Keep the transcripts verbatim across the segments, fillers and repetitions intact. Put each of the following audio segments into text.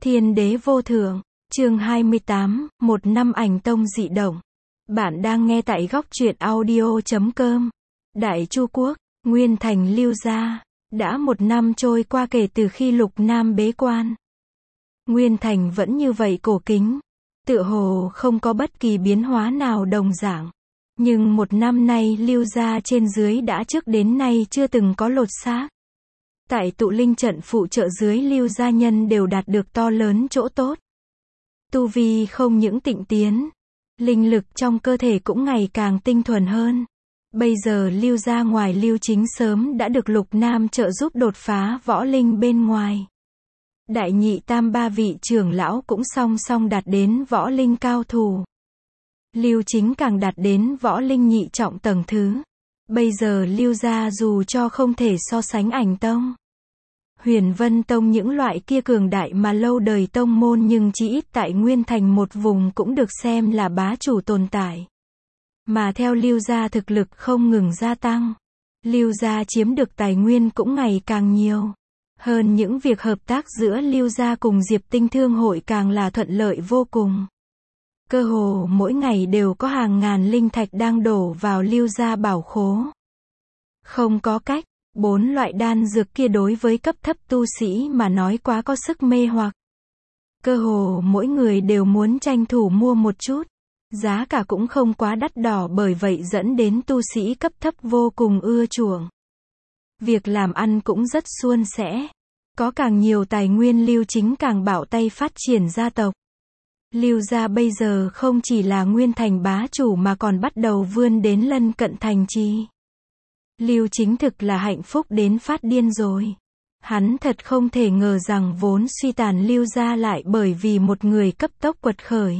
Thiên đế vô thượng, chương hai mươi tám, một năm ảnh tông dị động. Bạn đang nghe tại góc truyện audio chấm com. Đại Chu Quốc, Nguyên Thành Lưu Gia. Đã một năm trôi qua kể từ khi Lục Nam bế quan. Nguyên Thành vẫn như vậy cổ kính. Tựa hồ không có bất kỳ biến hóa nào đồng dạng. Nhưng một năm nay Lưu Gia trên dưới đã trước đến nay chưa từng có lột xác. Tại tụ linh trận phụ trợ dưới Lưu Gia nhân đều đạt được to lớn chỗ tốt. Tu vi không những tịnh tiến, linh lực trong cơ thể cũng ngày càng tinh thuần hơn. Bây giờ Lưu Gia ngoài Lưu Chính sớm đã được Lục Nam trợ giúp đột phá võ linh bên ngoài. Đại nhị tam ba vị trưởng lão cũng song song đạt đến võ linh cao thủ. Lưu Chính càng đạt đến võ linh nhị trọng tầng thứ. Bây giờ Lưu Gia dù cho không thể so sánh Ảnh Tông, Huyền Vân Tông những loại kia cường đại mà lâu đời tông môn, nhưng chỉ ít tại Nguyên Thành một vùng cũng được xem là bá chủ tồn tại. Mà theo Lưu Gia thực lực không ngừng gia tăng, Lưu Gia chiếm được tài nguyên cũng ngày càng nhiều. Hơn những việc hợp tác giữa Lưu Gia cùng Diệp Tinh Thương hội càng là thuận lợi vô cùng. Cơ hồ mỗi ngày đều có hàng ngàn linh thạch đang đổ vào Lưu Gia bảo khố. Không có cách, bốn loại đan dược kia đối với cấp thấp tu sĩ mà nói quá có sức mê hoặc. Cơ hồ mỗi người đều muốn tranh thủ mua một chút. Giá cả cũng không quá đắt đỏ, bởi vậy dẫn đến tu sĩ cấp thấp vô cùng ưa chuộng. Việc làm ăn cũng rất suôn sẻ. Có càng nhiều tài nguyên, Lưu Chính càng bảo tay phát triển gia tộc. Lưu Gia bây giờ không chỉ là Nguyên Thành bá chủ mà còn bắt đầu vươn đến lân cận thành trì. Lưu Chính thực là hạnh phúc đến phát điên rồi. Hắn thật không thể ngờ rằng vốn suy tàn Lưu Gia lại bởi vì một người cấp tốc quật khởi.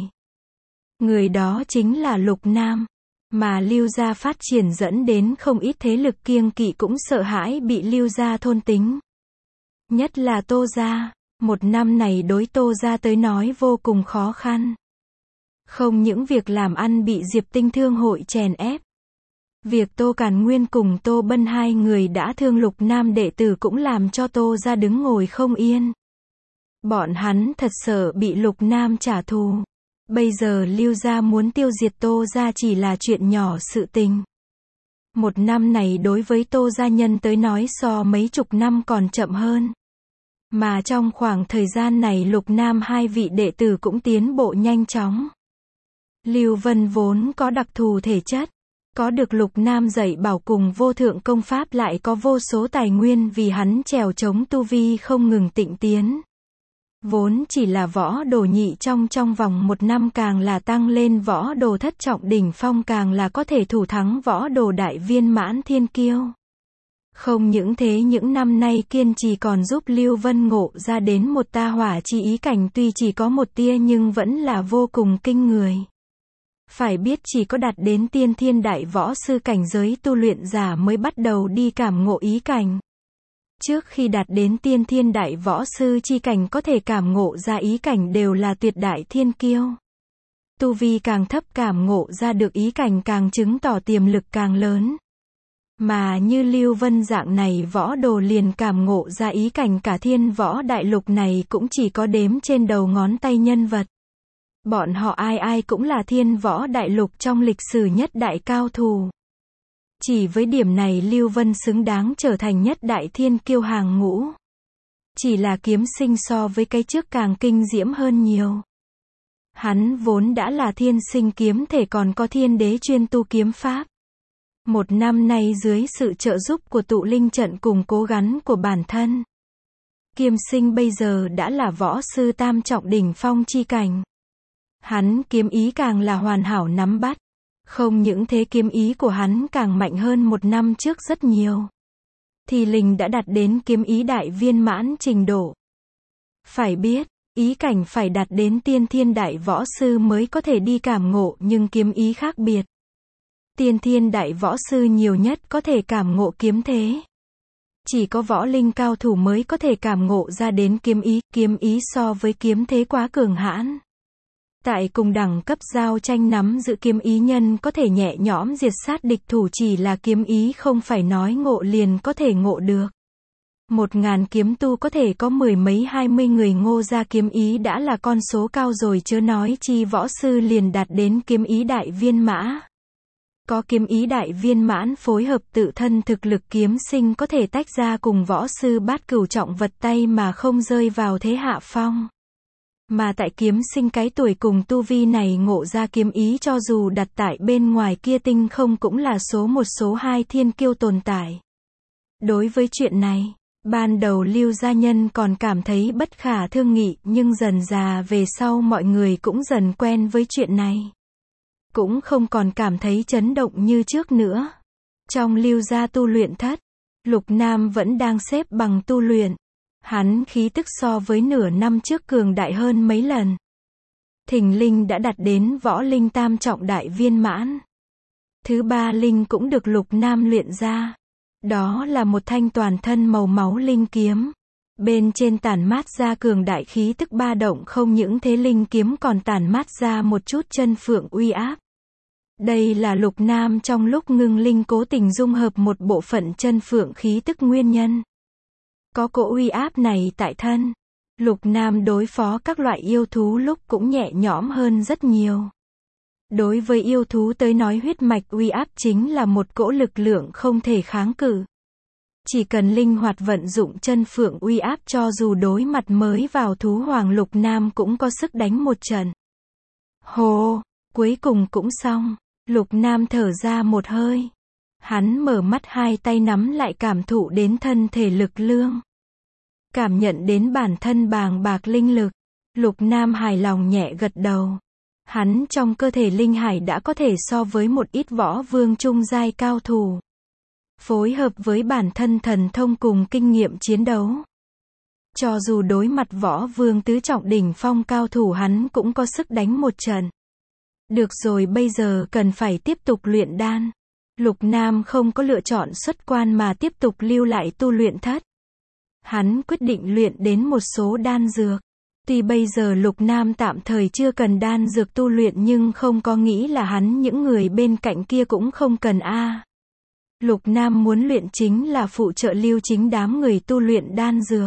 Người đó chính là Lục Nam. Mà Lưu Gia phát triển dẫn đến không ít thế lực kiêng kỵ cũng sợ hãi bị Lưu Gia thôn tính. Nhất là Tô Gia. Một năm này đối Tô Gia tới nói vô cùng khó khăn. Không những việc làm ăn bị Diệp Tinh Thương hội chèn ép. Việc Tô Càn Nguyên cùng Tô Bân hai người đã thương Lục Nam đệ tử cũng làm cho Tô Gia đứng ngồi không yên. Bọn hắn thật sợ bị Lục Nam trả thù. Bây giờ Lưu Gia muốn tiêu diệt Tô Gia chỉ là chuyện nhỏ sự tình. Một năm này đối với Tô Gia nhân tới nói so mấy chục năm còn chậm hơn. Mà trong khoảng thời gian này Lục Nam hai vị đệ tử cũng tiến bộ nhanh chóng. Lưu Vân vốn có đặc thù thể chất, có được Lục Nam dạy bảo cùng vô thượng công pháp, lại có vô số tài nguyên vì hắn trèo chống tu vi không ngừng tịnh tiến. Vốn chỉ là võ đồ nhị trong trong vòng một năm càng là tăng lên võ đồ thất trọng đỉnh phong, càng là có thể thủ thắng võ đồ đại viên mãn thiên kiêu. Không những thế, những năm nay kiên trì còn giúp Lưu Vân ngộ ra đến một ta hỏa chi ý cảnh, tuy chỉ có một tia nhưng vẫn là vô cùng kinh người. Phải biết chỉ có đạt đến tiên thiên đại võ sư cảnh giới tu luyện giả mới bắt đầu đi cảm ngộ ý cảnh. Trước khi đạt đến tiên thiên đại võ sư chi cảnh có thể cảm ngộ ra ý cảnh đều là tuyệt đại thiên kiêu. Tu vi càng thấp cảm ngộ ra được ý cảnh càng chứng tỏ tiềm lực càng lớn. Mà như Lưu Vân dạng này võ đồ liền cảm ngộ ra ý cảnh cả thiên võ đại lục này cũng chỉ có đếm trên đầu ngón tay nhân vật. Bọn họ ai ai cũng là thiên võ đại lục trong lịch sử nhất đại cao thủ. Chỉ với điểm này Lưu Vân xứng đáng trở thành nhất đại thiên kiêu hàng ngũ. Chỉ là kiếm sinh so với cái trước càng kinh diễm hơn nhiều. Hắn vốn đã là thiên sinh kiếm thể, còn có thiên đế chuyên tu kiếm pháp. Một năm nay dưới sự trợ giúp của tụ linh trận cùng cố gắng của bản thân, kiếm sinh bây giờ đã là võ sư tam trọng đỉnh phong chi cảnh. Hắn kiếm ý càng là hoàn hảo nắm bắt. Không những thế, kiếm ý của hắn càng mạnh hơn một năm trước rất nhiều. Thì linh đã đạt đến kiếm ý đại viên mãn trình độ. Phải biết, ý cảnh phải đạt đến tiên thiên đại võ sư mới có thể đi cảm ngộ, nhưng kiếm ý khác biệt. Tiên thiên đại võ sư nhiều nhất có thể cảm ngộ kiếm thế. Chỉ có võ linh cao thủ mới có thể cảm ngộ ra đến kiếm ý, kiếm ý so với kiếm thế quá cường hãn. Tại cùng đẳng cấp giao tranh nắm giữ kiếm ý nhân có thể nhẹ nhõm diệt sát địch thủ, chỉ là kiếm ý không phải nói ngộ liền có thể ngộ được. Một ngàn kiếm tu có thể có mười mấy hai mươi người ngô gia kiếm ý đã là con số cao rồi, chớ nói chi võ sư liền đạt đến kiếm ý đại viên mã. Có kiếm ý đại viên mãn phối hợp tự thân thực lực kiếm sinh có thể tách ra cùng võ sư bát cửu trọng vật tay mà không rơi vào thế hạ phong. Mà tại kiếm sinh cái tuổi cùng tu vi này ngộ ra kiếm ý cho dù đặt tại bên ngoài kia tinh không cũng là số một số hai thiên kiêu tồn tại. Đối với chuyện này, ban đầu Lưu gia nhân còn cảm thấy bất khả thương nghị, nhưng dần dà về sau mọi người cũng dần quen với chuyện này. Cũng không còn cảm thấy chấn động như trước nữa. Trong Lưu gia tu luyện thất, Lục Nam vẫn đang xếp bằng tu luyện. Hắn khí tức so với nửa năm trước cường đại hơn mấy lần. Thình linh đã đạt đến võ linh tam trọng đại viên mãn. Thứ ba linh cũng được Lục Nam luyện ra. Đó là một thanh toàn thân màu máu linh kiếm. Bên trên tản mát ra cường đại khí tức ba động, không những thế linh kiếm còn tản mát ra một chút chân phượng uy áp. Đây là Lục Nam trong lúc ngưng linh cố tình dung hợp một bộ phận chân phượng khí tức nguyên nhân. Có cỗ uy áp này tại thân, Lục Nam đối phó các loại yêu thú lúc cũng nhẹ nhõm hơn rất nhiều. Đối với yêu thú tới nói, huyết mạch uy áp chính là một cỗ lực lượng không thể kháng cự. Chỉ cần linh hoạt vận dụng chân phượng uy áp, cho dù đối mặt mới vào thú hoàng, Lục Nam cũng có sức đánh một trận. Hồ, cuối cùng cũng xong. Lục Nam thở ra một hơi. Hắn mở mắt, hai tay nắm lại, cảm thụ đến thân thể lực lượng. Cảm nhận đến bản thân bàng bạc linh lực. Lục Nam hài lòng nhẹ gật đầu. Hắn trong cơ thể linh hải đã có thể so với một ít võ vương trung giai cao thủ. Phối hợp với bản thân thần thông cùng kinh nghiệm chiến đấu. Cho dù đối mặt võ vương tứ trọng đỉnh phong cao thủ, hắn cũng có sức đánh một trận. Được rồi, bây giờ cần phải tiếp tục luyện đan. Lục Nam không có lựa chọn xuất quan mà tiếp tục lưu lại tu luyện thất. Hắn quyết định luyện đến một số đan dược. Tuy bây giờ Lục Nam tạm thời chưa cần đan dược tu luyện, nhưng không có nghĩ là hắn những người bên cạnh kia cũng không cần a. À. Lục Nam muốn luyện chính là phụ trợ Lưu Chính đám người tu luyện đan dược.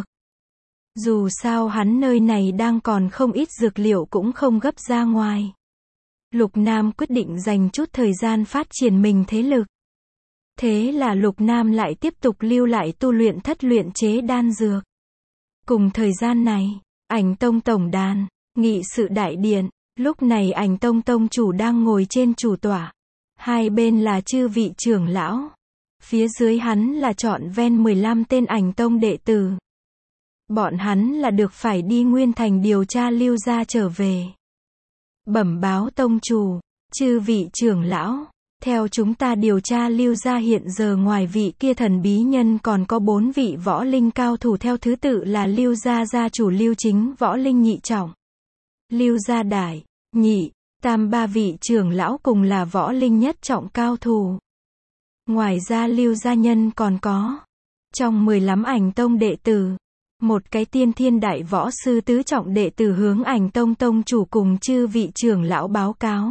Dù sao hắn nơi này đang còn không ít dược liệu cũng không gấp ra ngoài. Lục Nam quyết định dành chút thời gian phát triển mình thế lực. Thế là Lục Nam lại tiếp tục lưu lại tu luyện thất luyện chế đan dược. Cùng thời gian này, Ảnh Tông tổng đàn, nghị sự đại điện, lúc này Ảnh Tông tông chủ đang ngồi trên chủ tọa. Hai bên là chư vị trưởng lão. Phía dưới hắn là trọn ven mười lăm tên Ảnh Tông đệ tử. Bọn hắn là được phải đi Nguyên Thành điều tra Lưu gia trở về. Bẩm báo tông chủ, chư vị trưởng lão, theo chúng ta điều tra Lưu gia hiện giờ ngoài vị kia thần bí nhân còn có bốn vị võ linh cao thủ, theo thứ tự là Lưu gia gia chủ Lưu Chính võ linh nhị trọng, Lưu gia đại, nhị, tam ba vị trưởng lão cùng là võ linh nhất trọng cao thủ. Ngoài ra Lưu gia nhân còn có trong mười lăm Ảnh Tông đệ tử, một cái tiên thiên đại võ sư tứ trọng đệ tử hướng Ảnh Tông tông chủ cùng chư vị trưởng lão báo cáo.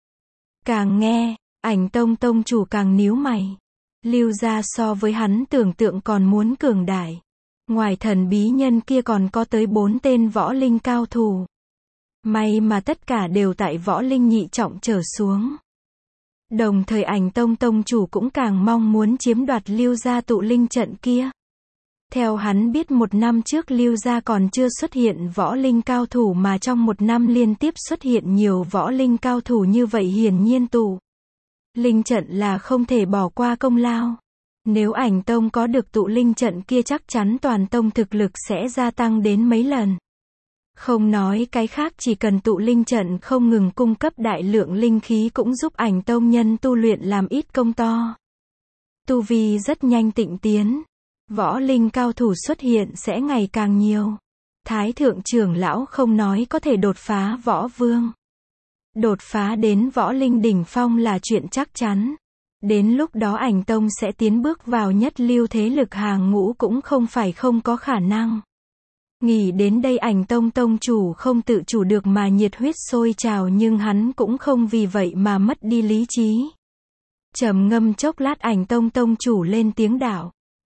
Càng nghe, Ảnh Tông tông chủ càng nhíu mày. Lưu gia so với hắn tưởng tượng còn muốn cường đại. Ngoài thần bí nhân kia còn có tới bốn tên võ linh cao thủ. May mà tất cả đều tại võ linh nhị trọng trở xuống. Đồng thời Ảnh Tông tông chủ cũng càng mong muốn chiếm đoạt Lưu gia tụ linh trận kia. Theo hắn biết, một năm trước Lưu gia còn chưa xuất hiện võ linh cao thủ, mà trong một năm liên tiếp xuất hiện nhiều võ linh cao thủ như vậy, hiển nhiên tụ linh trận là không thể bỏ qua công lao. Nếu Ảnh Tông có được tụ linh trận kia, chắc chắn toàn tông thực lực sẽ gia tăng đến mấy lần. Không nói cái khác, chỉ cần tụ linh trận không ngừng cung cấp đại lượng linh khí cũng giúp Ảnh Tông nhân tu luyện làm ít công to. Tu vi rất nhanh tịnh tiến. Võ linh cao thủ xuất hiện sẽ ngày càng nhiều. Thái thượng trưởng lão không nói có thể đột phá võ vương. Đột phá đến võ linh đỉnh phong là chuyện chắc chắn. Đến lúc đó Ảnh Tông sẽ tiến bước vào nhất lưu thế lực hàng ngũ cũng không phải không có khả năng. Nghĩ đến đây, Ảnh Tông tông chủ không tự chủ được mà nhiệt huyết sôi trào, nhưng hắn cũng không vì vậy mà mất đi lý trí. Trầm ngâm chốc lát, Ảnh Tông tông chủ lên tiếng đạo.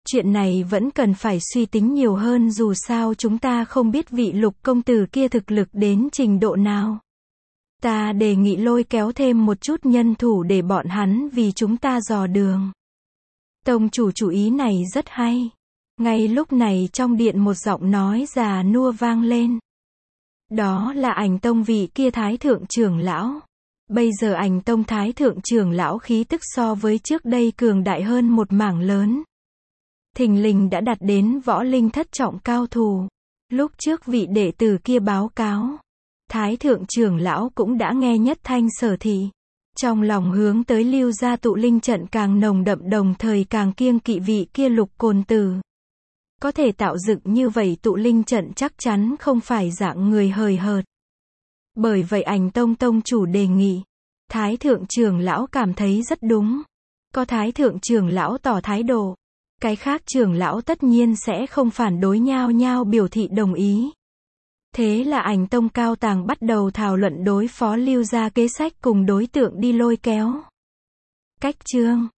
Chuyện này vẫn cần phải suy tính nhiều hơn, dù sao chúng ta không biết vị Lục công tử kia thực lực đến trình độ nào. Ta đề nghị lôi kéo thêm một chút nhân thủ để bọn hắn vì chúng ta dò đường. Tông chủ chủ ý này rất hay. Ngay lúc này trong điện một giọng nói già nua vang lên. Đó là Ảnh Tông vị kia thái thượng trưởng lão. Bây giờ Ảnh Tông thái thượng trưởng lão khí tức so với trước đây cường đại hơn một mảng lớn. Thình lình đã đạt đến võ linh thất trọng cao thủ. Lúc trước vị đệ tử kia báo cáo, thái thượng trưởng lão cũng đã nghe nhất thanh sở thị. Trong lòng hướng tới Lưu gia tụ linh trận càng nồng đậm, đồng thời càng kiêng kỵ vị kia Lục côn tử. Có thể tạo dựng như vậy tụ linh trận chắc chắn không phải dạng người hời hợt. Bởi vậy Ảnh Tông tông chủ đề nghị, thái thượng trưởng lão cảm thấy rất đúng. Có thái thượng trưởng lão tỏ thái độ, cái khác trưởng lão tất nhiên sẽ không phản đối, nhao nhao biểu thị đồng ý. Thế là Ảnh Tông cao tầng bắt đầu thảo luận đối phó Lưu gia kế sách cùng đối tượng đi lôi kéo. Cách chương